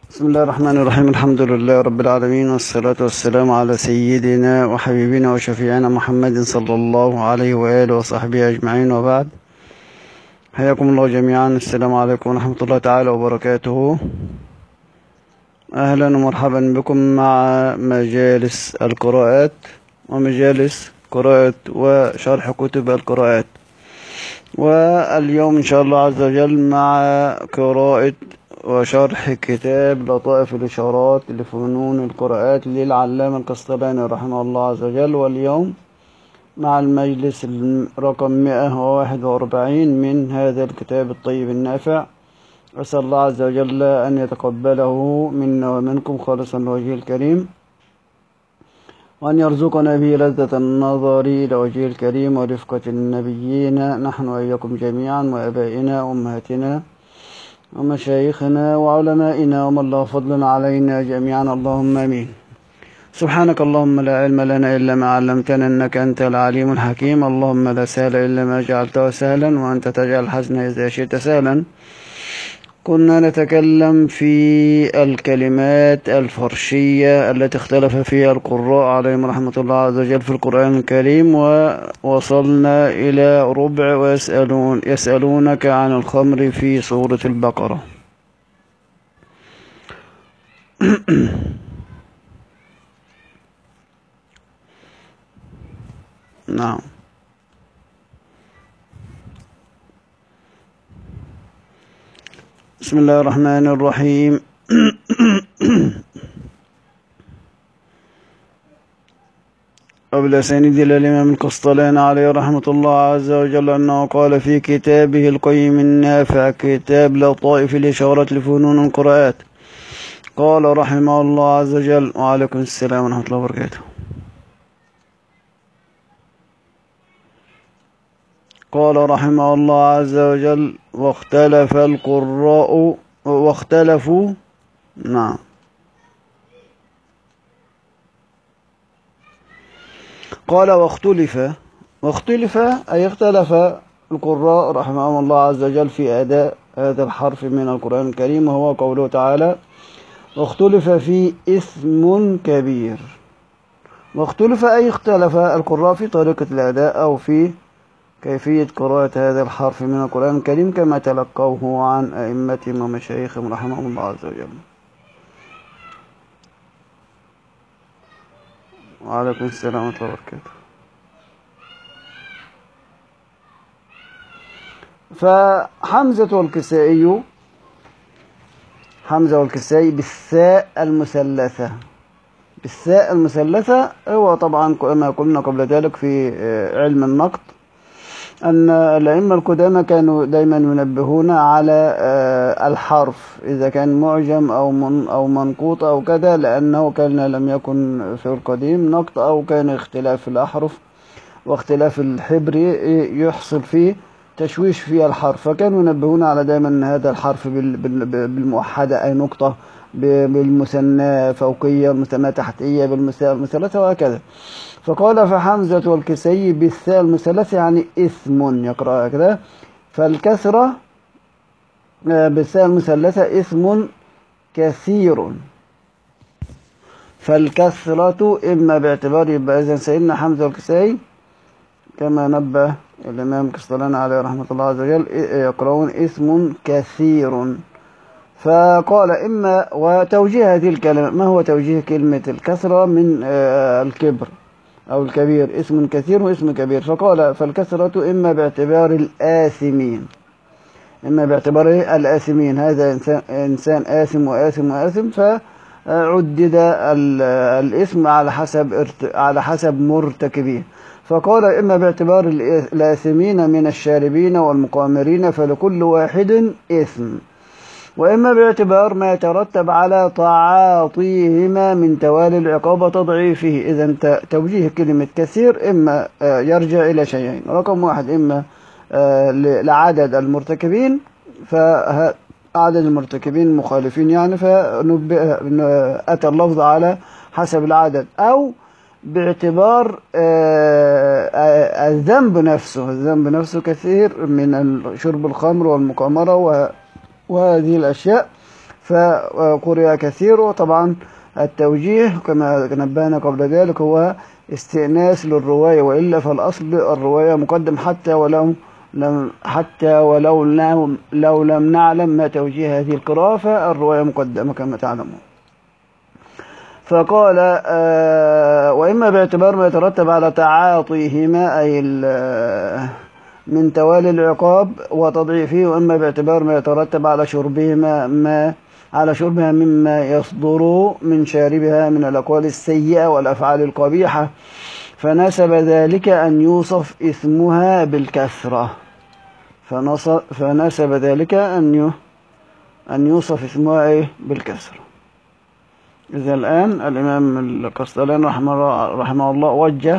بسم الله الرحمن الرحيم. الحمد لله رب العالمين، والصلاة والسلام على سيدنا وحبيبنا وشفيعنا محمد صلى الله عليه وآله وصحبه أجمعين، وبعد. حياكم الله جميعا. السلام عليكم ورحمة الله تعالى وبركاته. أهلا ومرحبا بكم مع مجالس القراءات ومجالس قراءة وشرح كتب القراءات. واليوم إن شاء الله عز وجل مع قراءة وشرح كتاب لطائف الإشارات لفنون القراءات للعلامة القسطلاني رحمه الله عز وجل. واليوم مع المجلس رقم 141 من هذا الكتاب الطيب النافع. أسأل الله عز وجل أن يتقبله منا ومنكم خالصا لوجهه الكريم، وأن يرزقنا به لذة النظر إلى وجهه الكريم ورفقة النبيين، نحن وإياكم جميعا، وآبائنا وأمهاتنا ومشايخنا وعلمائنا ومن له فضل علينا جميعا، اللهم آمين. سبحانك اللهم لا علم لنا إلا ما علمتنا، إنك أنت العليم الحكيم. اللهم لا سهل إلا ما جعلته سهلا، وأنت تجعل الحزن إذا شئت سهلا. كنا نتكلم في الكلمات الفرشية التي اختلف فيها القراء عليهم رحمة الله عز وجل في القرآن الكريم، ووصلنا إلى ربع يسألونك عن الخمر في سورة البقرة. نعم. بسم الله الرحمن الرحيم. وبالأسانيد إلى الإمام القسطلاني عليه رحمة الله عز وجل أنه قال في كتابه القيم النافع، كتاب لطائف الإشارات لفنون القراءات، قال رحمه الله عز وجل: وعليكم السلام ورحمة الله وبركاته. قال رحمه الله عز وجل: واختلف القراء واختلفوا. نعم. قال واختلف أي اختلف القراء رحمهم الله عز وجل في أداء هذا الحرف من القرآن الكريم، وهو قوله تعالى: واختلف في اسم كبير. واختلف أي اختلف القراء في طريقة الأداء أو في كيفية قراءة هذا الحرف من القرآن الكريم كما تلقوه عن أئمتهم ومشايخهم رحمهم الله عز وجل. وعليكم السلام ورحمة الله وبركاته. فحمزة والكسائي بالثاء المثلثة هو طبعا كما قلنا قبل ذلك في علم النقد أن الأئمة القدامى كانوا دايما ينبهون على الحرف إذا كان معجم أو منقوط أو كذا، لأنه كان لم يكن في القديم نقط، أو كان اختلاف الأحرف واختلاف الحبر يحصل فيه تشويش في الحرف، فكانوا ينبهون على دائما أن هذا الحرف بالموحدة أي نقطة، بالمثنى فوقية، المثنى تحتية، بالمثلثة وهكذا. فقال فحمزة والكسائي بالثاء المثلثة يعني إثم، يقرأ كذا. فالكسرة بالثاء المثلثة إثم كثير. فالكسرة إما باعتبار، يبقى إذن سيدنا حمزة والكسائي كما نبه الإمام القسطلاني عليه رحمة الله عز وجل يقرؤون إثم كثير. فقال إما، وتوجيه هذه الكلمة، ما هو توجيه كلمة الكسرة من الكبر أو الكبير؟ اسم كثير واسم كبير. فقال فالكسرة إما باعتبار الآثمين، هذا إنسان آثم وآثم، فعدد الاسم على حسب مرتكبيه. فقال إما باعتبار الآثمين من الشاربين والمقامرين فلكل واحد إثم، وإما باعتبار ما يترتب على تعاطيهما من توالي العقاب وتضعيفه. إذن توجيه كلمة كثير إما يرجع إلى شيئين: رقم واحد إما لعدد المرتكبين، فعدد المرتكبين مخالفين يعني، فأتى اللفظ على حسب العدد، أو باعتبار الذنب نفسه كثير من شرب الخمر والمقامرة وهذه الأشياء، فقرئ كثير. وطبعا التوجيه كما نبهنا قبل ذلك هو استئناس للرواية، وإلا فالأصل الرواية مقدم حتى ولو لم نعلم ما توجيه هذه القراءة، فالرواية مقدمة كما تعلمون. فقال وإما باعتبار ما يترتب على تعاطيهما أي من توالي العقاب وتضعيفه، وإما باعتبار ما يترتب على شربها مما يصدر من شاربها من الأقوال السيئة والأفعال القبيحة، فنسب ذلك أن يوصف اسمها بالكثرة. فنسب ذلك أن يوصف اسمها بالكثرة. إذا الآن الإمام القسطلاني رحمه الله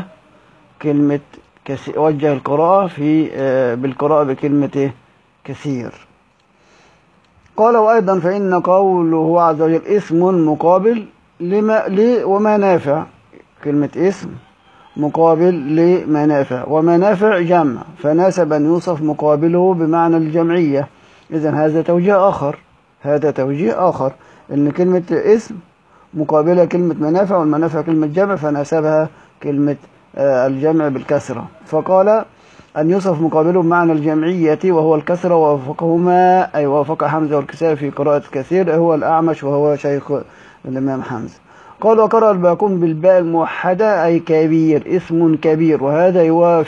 وجه القراءة بالقراءة بكلمة كثير. قال وأيضا فإن قوله عز وجل اسم مقابل ومنافع، كلمة اسم مقابل لمنافع، ومنافع جمع، فناسب أن يوصف مقابله بمعنى الجمعية. إذن هذا توجيه آخر إن كلمة اسم مقابلة كلمة منافع، والمنافع كلمة جمع، فناسبها كلمة الجمع بالكسرة. فقال أن يوصف مقابله بمعنى الجمعية وهو الكسرة، ووافقهما أي وافق حمزة والكسائي في قراءة كثير هو الأعمش وهو شيخ الإمام حمزة. قال وقرأ الباقون بالباء الموحدة أي كبير، اسم كبير، وهذا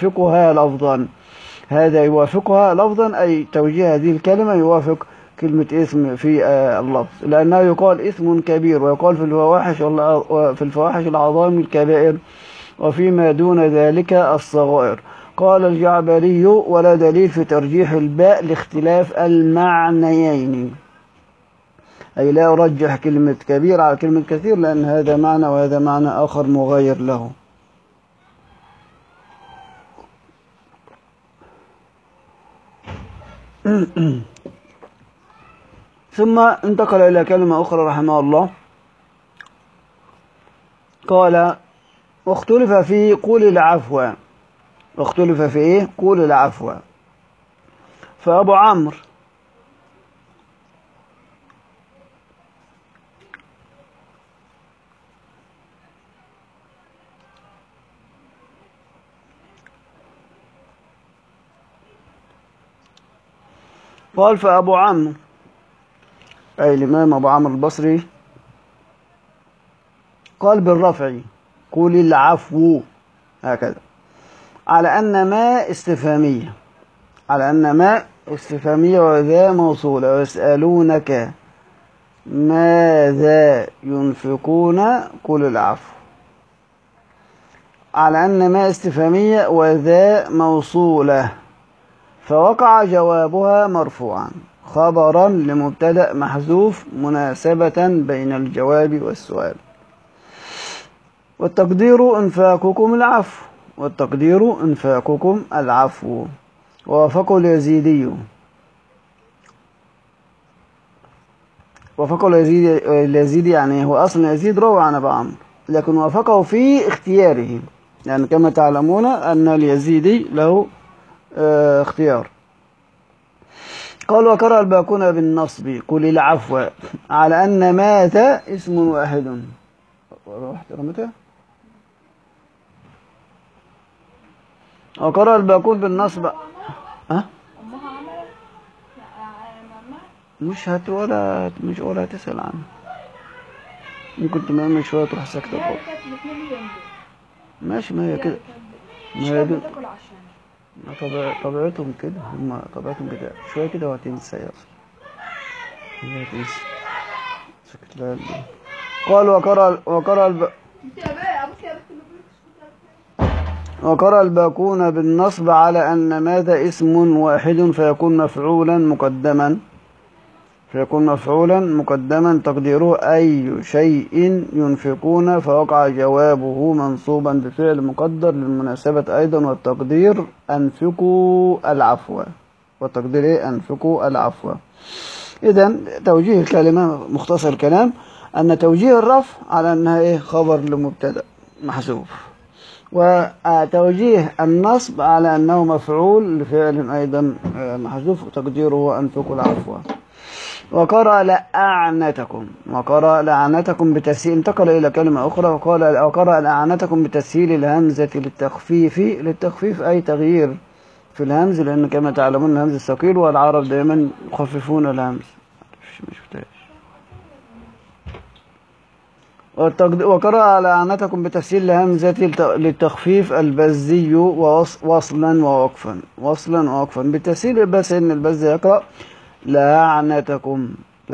يوافقها لفظا أي توجيه هذه الكلمة يوافق كلمة اسم في اللفظ، لأنه يقال اسم كبير، ويقال في الفواحش العظام الكبائر، وفيما دون ذلك الصغائر. قال الجعبري ولا دليل في ترجيح الباء لاختلاف المعنيين، أي لا أرجح كلمة كبير على كلمة كثير، لأن هذا معنى وهذا معنى آخر مغاير له. ثم انتقل إلى كلمة أخرى رحمه الله، قال واختلف في قول العفو. واختلف في إيه؟ قول العفو. فأبو عمرو قال فأبو عمرو أي الإمام أبو عمرو البصري قال بالرفع قول العفو هكذا، على أن ما استفهامية وذا موصولة، ويسألونك ماذا ينفقون قل العفو، على أن ما استفهامية وذا موصولة، فوقع جوابها مرفوعا خبرا لمبتدأ محذوف مناسبة بين الجواب والسؤال، والتقدير انفاقكم العفو. ووافقه اليزيدي يعني هو أصلا يزيد روى عن أبي عمرو، لكن وافقه في اختياره، يعني كما تعلمون أن اليزيدي له اختيار. قال وقرأ الباقون بالنصب قل العفو، على أن ماذا اسم واحد. وقرأ الباقون بالنصب مش ولا تسأل عنه، ممكن تنام شوية تروح ساكتة خالص. ماشي، ما هي كده، ما هي دي طبيعتهم كده، هم طبيعتهم كده، شوية كده وهتنسى يا أصلا، هي هتنسى سكت لها. قال وقرأ الباقون بالنصب على أن ماذا اسم واحد فيكون مفعولا مقدما تقديره أي شيء ينفقون، فوقع جوابه منصوبا بفعل مقدر للمناسبة أيضا، والتقدير أنفقوا العفو. إذن توجيه الكلمة مختصر الكلام أن توجيه الرفع على أنها خبر لمبتدأ محذوف، وتوجيه النصب على أنه مفعول لفعل أيضا محذوف، تقديره أنفقوا العفو. وقرأ لأعنتكم، وقرأ لأعنتكم بتسهيل، انتقل إلى كلمة أخرى وقرأ لأعنتكم بتسهيل الهمزة للتخفيف أي تغيير في الهمز، لأن كما تعلمون الهمز الثقيل والعرب دائما يخففون الهمز. وقرأ لأعنتكم بتسهيل الهمزة للتخفيف البزي وصلا ووقفا بالتسهيل، بس إن البز يقرأ لعنتكم،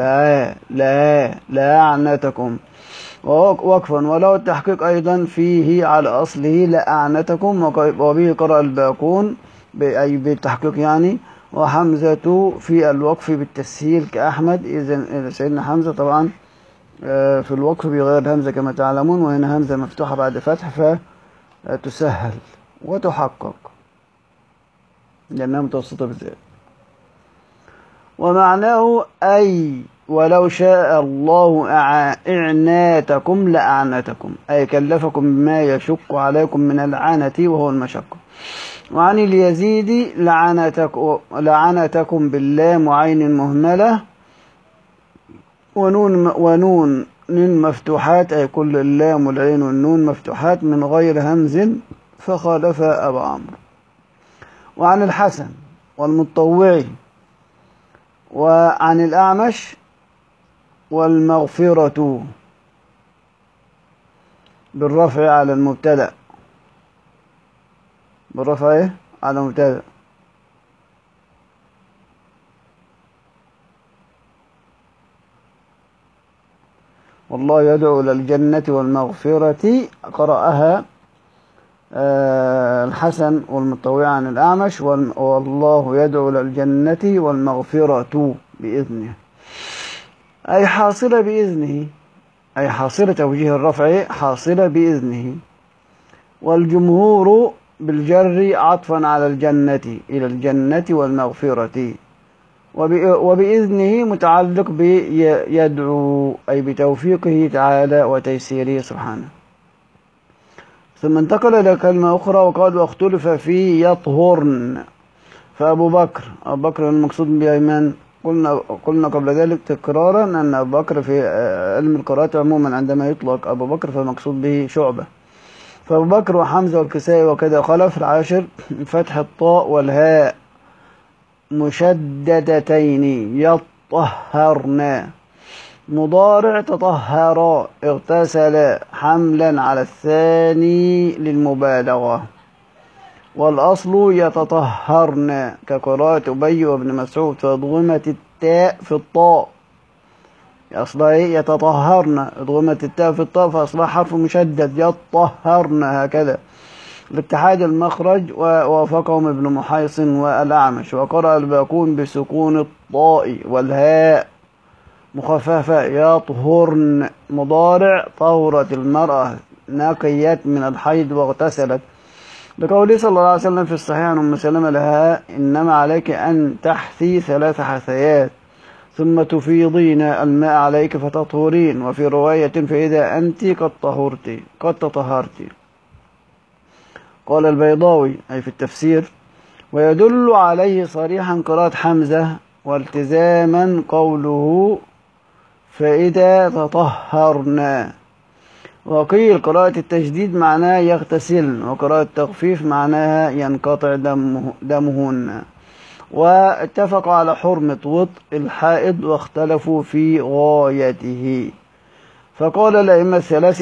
لعنتكم وقفا، ولو التحقيق أيضا فيه على أصله لأعنتكم، وبه قرأ الباقون أي بالتحقيق يعني، وحمزة في الوقف بالتسهيل كأحمد. إذن سيدنا حمزة طبعا في الوقف بغير همزة كما تعلمون، وهنا همزة مفتوحة بعد فتح فتسهل وتحقق لأنها متوسطة بالذات. ومعناه أي ولو شاء الله إعناتكم لأعنتكم، أي كلفكم بما يشق عليكم من العنة وهو المشقة. وعن اليزيد لعنتكم باللام وعين مهملة ونون مفتوحات، أي كل اللام والعين والنون مفتوحات من غير همز، فخالف أبا عمرو. وعن الحسن والمطوعي وعن الأعمش والمغفرة بالرفع على المبتدأ، بالرفع على المبتدأ. والله يدعو إلى الجنة والمغفرة قرأها الحسن والمطوع عن الأعمش، والله يدعو إلى الجنة والمغفرة بإذنه، أي حاصلة بإذنه، أي حاصلة توجيه الرفع حاصلة بإذنه. والجمهور بالجر عطفا على الجنة، إلى الجنة والمغفرة، وبإذنه متعلق بيدعو أي بتوفيقه تعالى وتيسيره سبحانه. ثم انتقل إلى كلمة أخرى وقال واختلف في يطهرن، فأبو بكر المقصود بأيمن، قلنا قبل ذلك تكرارا أن أبو بكر في علم القراءات عموما عندما يطلق أبو بكر فالمقصود به شعبة. فأبو بكر وحمزة والكسائي وكذا خلف العاشر فتح الطاء والهاء مشددتين يطهرن، مضارع تطهر اغتسل حملا على الثاني للمبالغة، والأصل يتطهرن كقراءة أبي وابن مسعود، فأضغمت التاء في الطاء أصلها يتطهرن، أضغمت التاء في الطاء فأصلها حرف مشدد يطهرن هكذا لاتحاد المخرج، ووافقهم ابن محيصن والأعمش. وقرأ الباقون بسكون الطاء والهاء مخففة يطهرن، مضارع طهرت المرأة نقيت من الحيض واغتسلت، لقوله صلى الله عليه وسلم في الصحيح عن أم سلمة لها إنما عليك أن تحثي 3 حثيات ثم تفيضين الماء عليك فتطهرين، وفي رواية فإذا أنت قد تطهرت. قال البيضاوي أي في التفسير ويدل عليه صريحا قراءة حمزة والتزاما قوله فإذا تطهرنا. وقيل قراءة التجديد معناها يغتسلن، وقراءة التخفيف معناها ينقطع دمهن. واتفقوا على حرمة وطء الحائض واختلفوا في غايته، فقال الأئمة الثلاث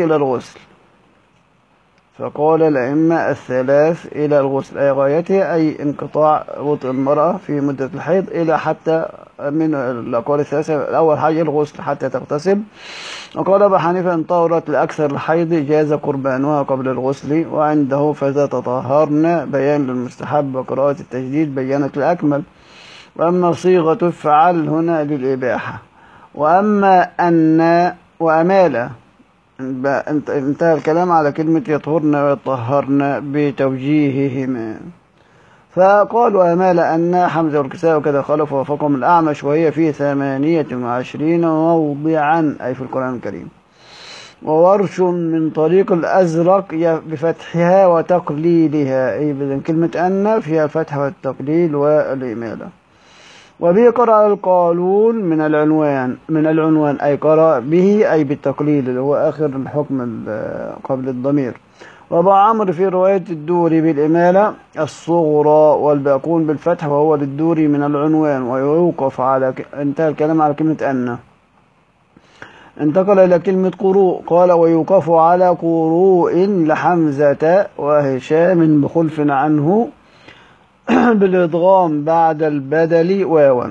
إلى الغسل، أي غايته أي انقطاع وطء المرأة في مدة الحيض إلى حتى من الأقوال الثلاثة، الأول حاجة الغسل حتى تغتسل. وقال أبو حنيفة إن طهرت لأكثر الحيض جاز قربانها قبل الغسل، وعنده فإذا تطهرن بيان للمستحب، وقراءة التجديد بيانت الأكمل. وأما صيغة افعل هنا للإباحة. وأما أن وأمال انتهى الكلام على كلمة يطهرن ويطهرن بتوجيههما. فقالوا أمال أن حمزة والكساء وكذا خلف وفقهم الأعمش، وهي في 28 موضعا أي في القرآن الكريم. وورش من طريق الأزرق بفتحها وتقليلها، أي بذن كلمة أن فيها الفتح والتقليل والإمالة. وبه قرأ القالون من العنوان أي قرأ به أي بالتقليل اللي هو آخر الحكم قبل الضمير. وأبو عمرو في رواية الدوري بالإمالة الصغرى والباقون بالفتح وهو للدوري من العنوان ويوقف على انتهى الكلام على كلمة أن. انتقل إلى كلمة قروء قال ويوقف على قروء لحمزة وهشام بخلف عنه بالإدغام بعد البدل واوا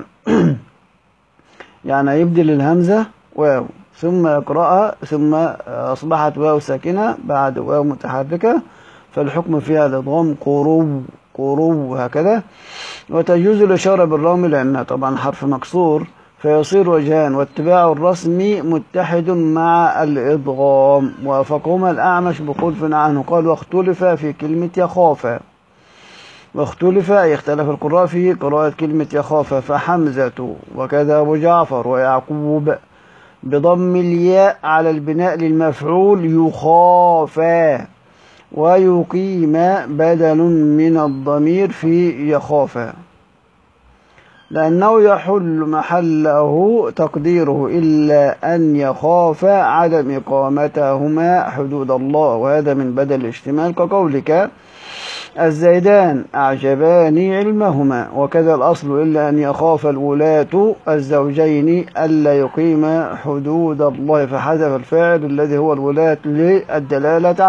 يعني يبدل الهمزة واو ثم يقرأها ثم أصبحت واو ساكنة بعد واو متحركة فالحكم فيها الإدغام قروب هكذا. وتجوز الإشارة بالرغم لأنها طبعا حرف مكسور فيصير وجهان واتباع الرسم متحد مع الإدغام. وافقهما الأعمش بخلف عنه قال واختلف في كلمة يخاف واختلف أي اختلف القراء في قراءة كلمة يخاف فحمزة وكذا أبو جعفر ويعقوب بضم الياء على البناء للمفعول يخافا ويقيم بدل من الضمير في يخافا لأنه يحل محله تقديره إلا أن يخاف عدم إقامتهما حدود الله وهذا من بدل الاشتمال كقولك الزيدان أعجباني علمهما وكذا الأصل إلا أن يخاف الولاة الزوجين ألا يقيم حدود الله فحذف الفاعل الذي هو الولاة للدلالة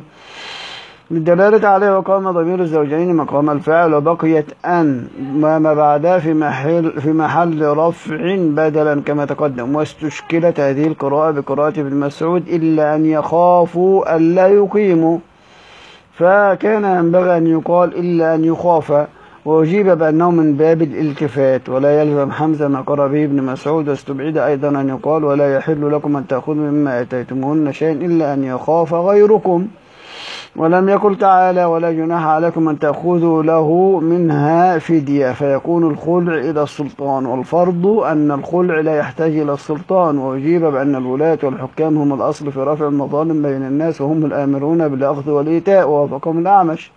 عليه وقام ضمير الزوجين مقام الفاعل وبقيت أن ما بعدها في محل رفع بدلا كما تقدم. واستشكلت هذه القراءة بقراءة ابن مسعود إلا أن يخافوا ألا يقيموا فكان ينبغي أن يقال إلا أن يخاف وأجيب بأنه من باب الالتفات ولا يلزم حمزة ما قرأ به ابن مسعود واستبعد أيضا أن يقال ولا يحل لكم أن تأخذوا مما أتيتموهن شيئا إلا أن يخاف غيركم ولم يقل تعالى ولا جناح عليكم أن تأخذوا له منها فدية فيكون الخلع إلى السلطان والفرض أن الخلع لا يحتاج إلى السلطان. وأجيب بأن الولاة والحكام هم الأصل في رفع المظالم بين الناس وهم الآمرون بالأخذ والإيتاء ووافقهم الأعمش.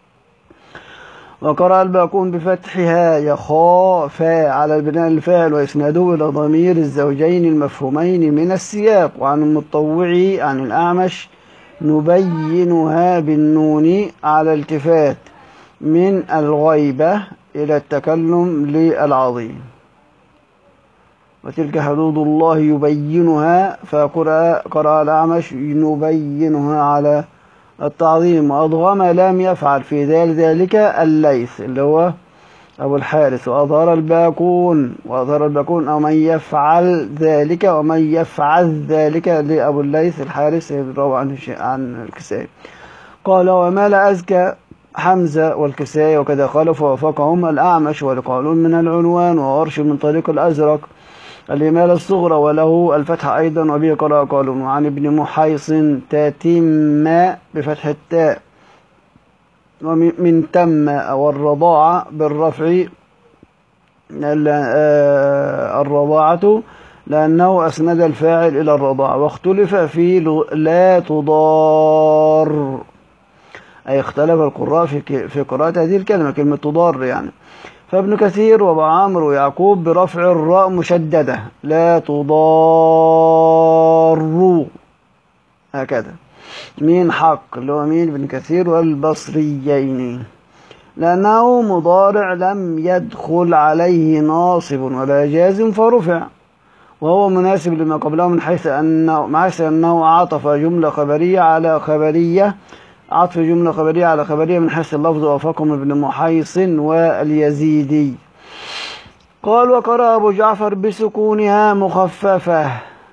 وقرأ الباقون بفتحها يخافا على البناء الفاعل وإسناده إلى ضمير الزوجين المفهومين من السياق. وعن المطوعي عن الأعمش نبينها بالنون على التفات من الغيبة إلى التكلم للعظيم وتلك حدود الله يبينها فقرأ الأعمش نبينها على التعظيم. وأضغم لم يفعل في ذلك الليث اللي هو أبو الحارث وأظهر الباقون أو من يفعل ذلك ومن يفعل ذلك لأبو الليث الحارث يروى عن الكسائي. قال وما لا أزكى حمزة والكسائي وكذا قال فوافقهم الأعمش ولقالون من العنوان وورش من طريق الأزرق الإمالة الصغرى وله الفتح أيضا وبه قرأ قالون. وعن ابن محيص تتم بفتح التاء ومن تم والرضاعة بالرفع الرضاعة لأنه أسند الفاعل إلى الرضاعة. واختلف في لا تضار أي اختلف القراء في قراءة هذه الكلمة كلمة تضار يعني. فابن كثير وابو عمرو ويعقوب برفع الراء مشددة لا تضار هكذا. مين حق اللي هو مين ابن كثير والبصريين لأنه مضارع لم يدخل عليه ناصب ولا جازم فرفع وهو مناسب لما قبله من حيث أنه عطف جملة خبرية على خبرية من حيث اللفظ وافقهم ابن محيص واليزيدي. قال وقرأ أبو جعفر بسكونها مخففة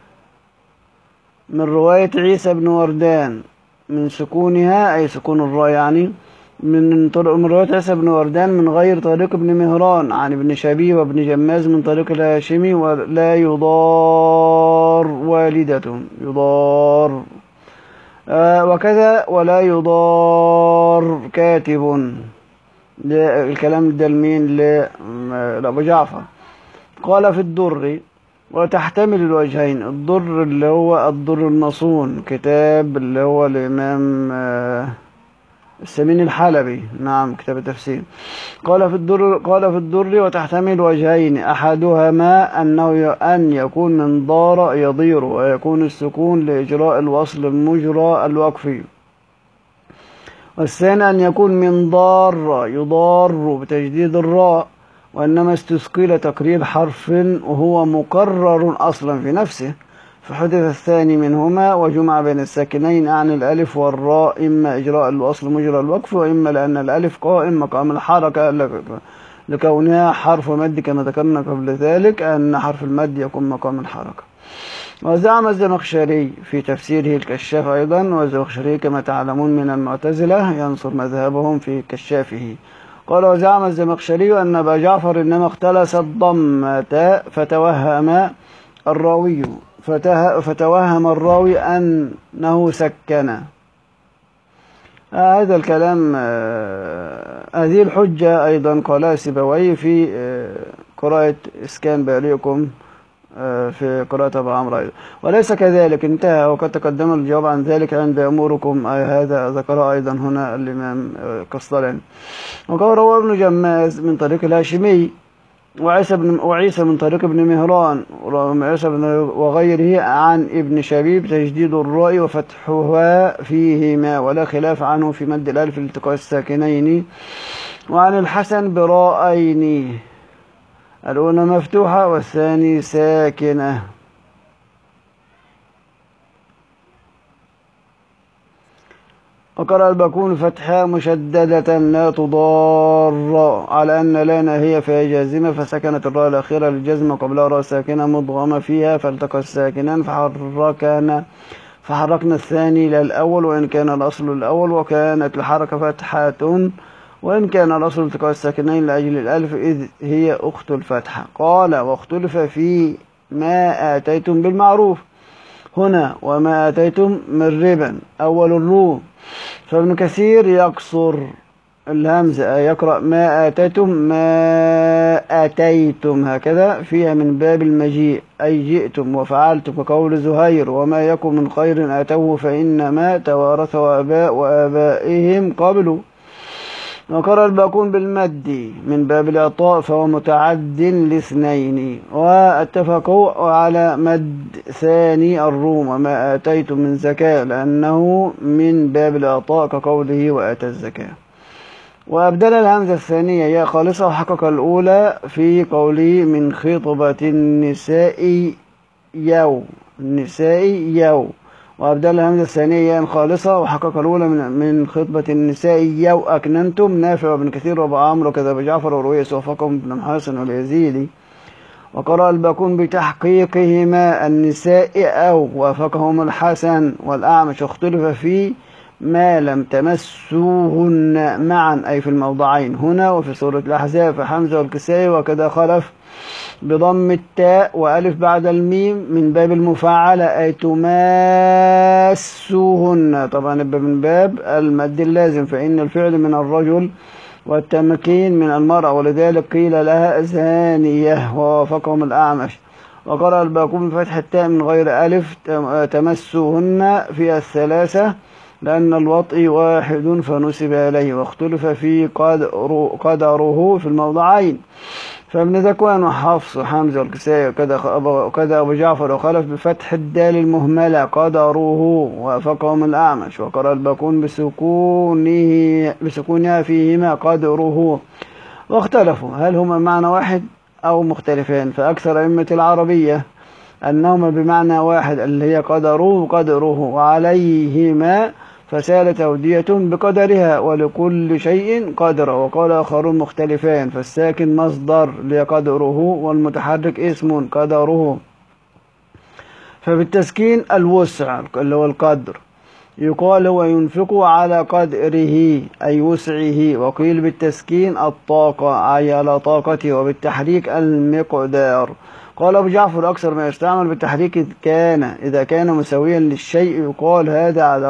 من رواية عيسى بن وردان من سكونها أي سكون الراء يعني من رواية عيسى بن وردان من غير طريق ابن مهران عن ابن شبيه وابن جماز من طريق الهاشمي ولا يضار والدة يضار وكذا ولا يضار كاتب الكلام ده لمين لأبو جعفر. قال في الدر وتحتمل الوجهين الضر اللي هو الضر المصون كتاب اللي هو الإمام السمين الحلبي، نعم، كتاب التفسير. قال في الدر وتحتمل وجهين، أحدهما أن يكون من ضار يضير، ويكون السكون لإجراء الوصل مجرى الوقف، والثاني أن يكون من ضار يضار بتجديد الراء، وإنما استثقل تقرير حرف وهو مكرر أصلا في نفسه، فحدث الثاني منهما وجمع بين الساكنين عن الألف والراء، إما إجراء الوصل مجرى الوقف، وإما لأن الألف قائم مقام الحركة لكونها حرف مد، كما ذكرنا قبل ذلك أن حرف المد يكون مقام الحركة. وزعم الزمخشري في تفسيره الكشاف أيضا، والزمخشري كما تعلمون من المعتزلة ينصر مذهبهم في كشافه. قال وزعم الزمخشري أن أبا جعفر إنما اختلس الضمة فتوهم الراوي أنه سكن. هذا الكلام، هذه الحجة أيضا قالها سيبويه في قراءة إسكان بارئكم في قراءة أبو عمرو أيضا، وليس كذلك، انتهى وقد تقدم الجواب عن ذلك عند أموركم، هذا ذكره أيضا هنا الإمام قسطلاني. وقال روى ابن جماز من طريق الهاشمي، وعيسى من طريق ابن مهران، وغيره عن ابن شبيب تجديد الراء وفتحها فيهما، ولا خلاف عنه في مد الألف لالتقاء الساكنين. وعن الحسن براءين، الأولى مفتوحة والثاني ساكنة. وقرأ الباكون فتحة مشددة لا تضار، على أن لا ناهية فهي جازمة، فسكنت الراء الأخيرة للجزم قبلها راء ساكنة مضغمة فيها، فالتقى الساكنان فحركنا الثاني للأول وإن كان الأصل الأول، وكانت الحركة فتحة وإن كان الأصل التقاء الساكنين لأجل الألف إذ هي أخت الفتحة. قال واختلف في ما آتيتم بالمعروف هنا وما آتيتم من ربا أول الروم، فابن كثير يقصر الهمزة، يقرأ ما آتيتم هكذا فيها من باب المجيء، أي جئتم وفعلتم، كقول زهير وما يكن من خير آتوه فإنما توارثه آباء وآبائهم قبلوا. وقرأ الباقون بالمد من باب الإعطاء فهو متعد لاثنين، واتفقوا على مد ثاني الروم وما آتيتم من زكاة لأنه من باب الإعطاء كقوله وآتى الزكاة. وأبدل الهمزة الثانية يا خالصة، وحقق الأولى في قوله من خطبة النساء يو، وأبدل الهمزة الثانية يا خالصة، وحقق الأولى من خطبة النساء يو أكننتم. نافع وابن كثير وابو عمرو وكذا ابو جعفر ورويس وفقهم ابن محاسن واليزيدي. وقرأ الباقون بتحقيقهما النساء أو، وافقهم الحسن والأعمش. واختلف في ما لم تمسوهن معا، أي في الموضعين هنا وفي سورة الأحزاب، فحمزة والكسائي وكذا خلف بضم التاء وألف بعد الميم من باب المفاعلة، أي تماسوهن، طبعا من باب المد اللازم، فإن الفعل من الرجل والتمكين من المرأة، ولذلك قيل لها زانية، ووافقهم الأعمش. وقرأ الباقون بفتح التاء من غير ألف تمسوهن في الثلاثة لأن الوطء واحد فنسب إليه. واختلف في قدره في الموضعين، فابن ذكوان وحفص وحمزة والكسائي وكذا أبو جعفر وخلف بفتح الدال المهملة قدروه، وافقهم الأعمش. وقرأ الباقون بسكونها فيهما قدره. واختلفوا هل هما بمعنى واحد أو مختلفان، فأكثر أئمة العربية أنهما بمعنى واحد اللي هي قدره، وعليهما فسالت أودية بقدرها ولكل شيء قدر. وقال آخرون مختلفان، فالساكن مصدر لقدره والمتحرك اسم قدره. فبالتسكين الوسع اللي هو القدر، يقال هو ينفق على قدره أي وسعه. وقيل بالتسكين الطاقة أي على طاقته، وبالتحريك المقدار. قال أبو جعفر أكثر ما يستعمل بالتحريك إذا كان مساويا للشيء يقال هذا على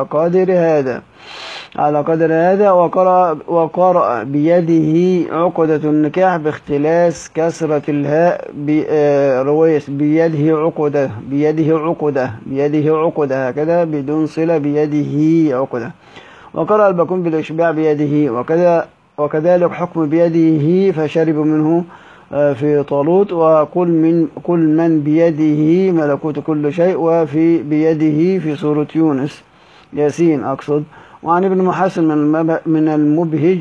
قدر هذا. وقرأ بيده عقدة النكاح باختلاس كسرة الهاء رويس بيده عقدة هكذا بدون صلة بيده عقدة. وقرأ الباقون بالإشباع بيده، وكذلك حكم بيده فشربوا منه في طالوت، وقل من بيده ملكوت كل شيء، وفي بيده في سورة يونس ياسين أقصد. وعن ابن محاسن من المبهج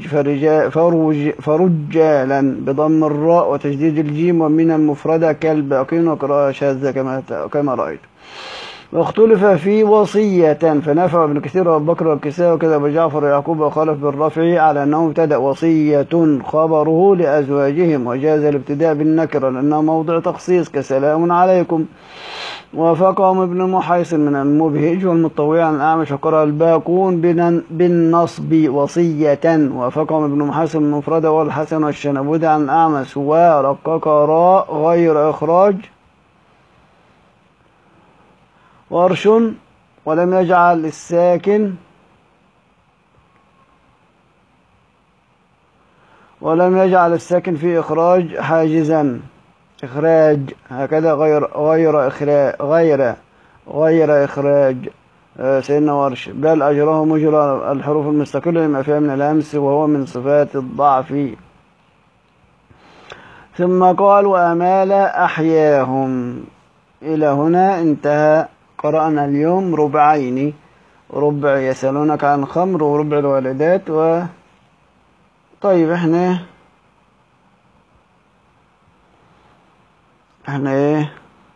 فرجالا بضم الراء وتشديد الجيم، ومن المفردة كالباقين، وقراءة شاذة كما رأيت. واختلف في وصية، فنافع ابن كثير وابو بكر والكسائي وكذا ابو جعفر ويعقوب وخالف بالرفع على انه ابتدأ وصية خبره لأزواجهم، وجاز الابتداء بالنكرة لأنه موضع تخصيص كسلام عليكم. وافقهم ابن محيصن من المبهج والمطوع عن الأعمش، وقرأ الباقون بالنصب وصية. وافقهم ابن محيصن المفردة والحسن والشنبودي عن الأعمش، ورقق راء غير إخراج ورش، ولم يجعل الساكن في إخراج حاجزا إخراج هكذا غير إخراج سيدنا ورش، بل أجره مجرى الحروف المستقلة لما فيها من الهمس، وهو من صفات الضعف. ثم قال وأمال أحياهم. إلى هنا انتهى. قرأنا اليوم ربعين، ربع يسألونك عن الخمر وربع الوالدات طيب احنا ايه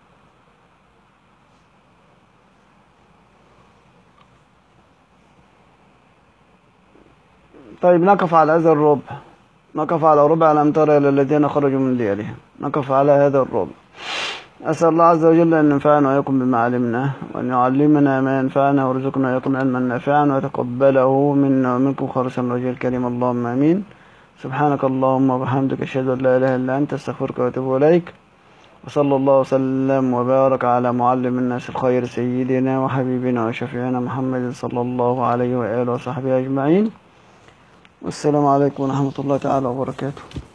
طيب نقف على هذا الربع، نقف على ربع ألم تر إلى الذين خرجوا من ديارهم، نقف على هذا الربع. أسأل الله عز وجل أن ينفعنا وإياكم بما علمنا، وأن يعلمنا ما ينفعنا، ويرزقنا وإياكم علما نافعا، ويتقبله منا ومنكم خالصا وجه الكريم، اللهم آمين. سبحانك اللهم وبحمدك، أشهد أن لا إله إلا أنت، أستغفرك وأتوب إليك. وصلى الله وسلم وبارك على معلم الناس الخير سيدنا وحبيبنا وشفيعنا محمد صلى الله عليه وآله وصحبه أجمعين. والسلام عليكم ورحمة الله تعالى وبركاته.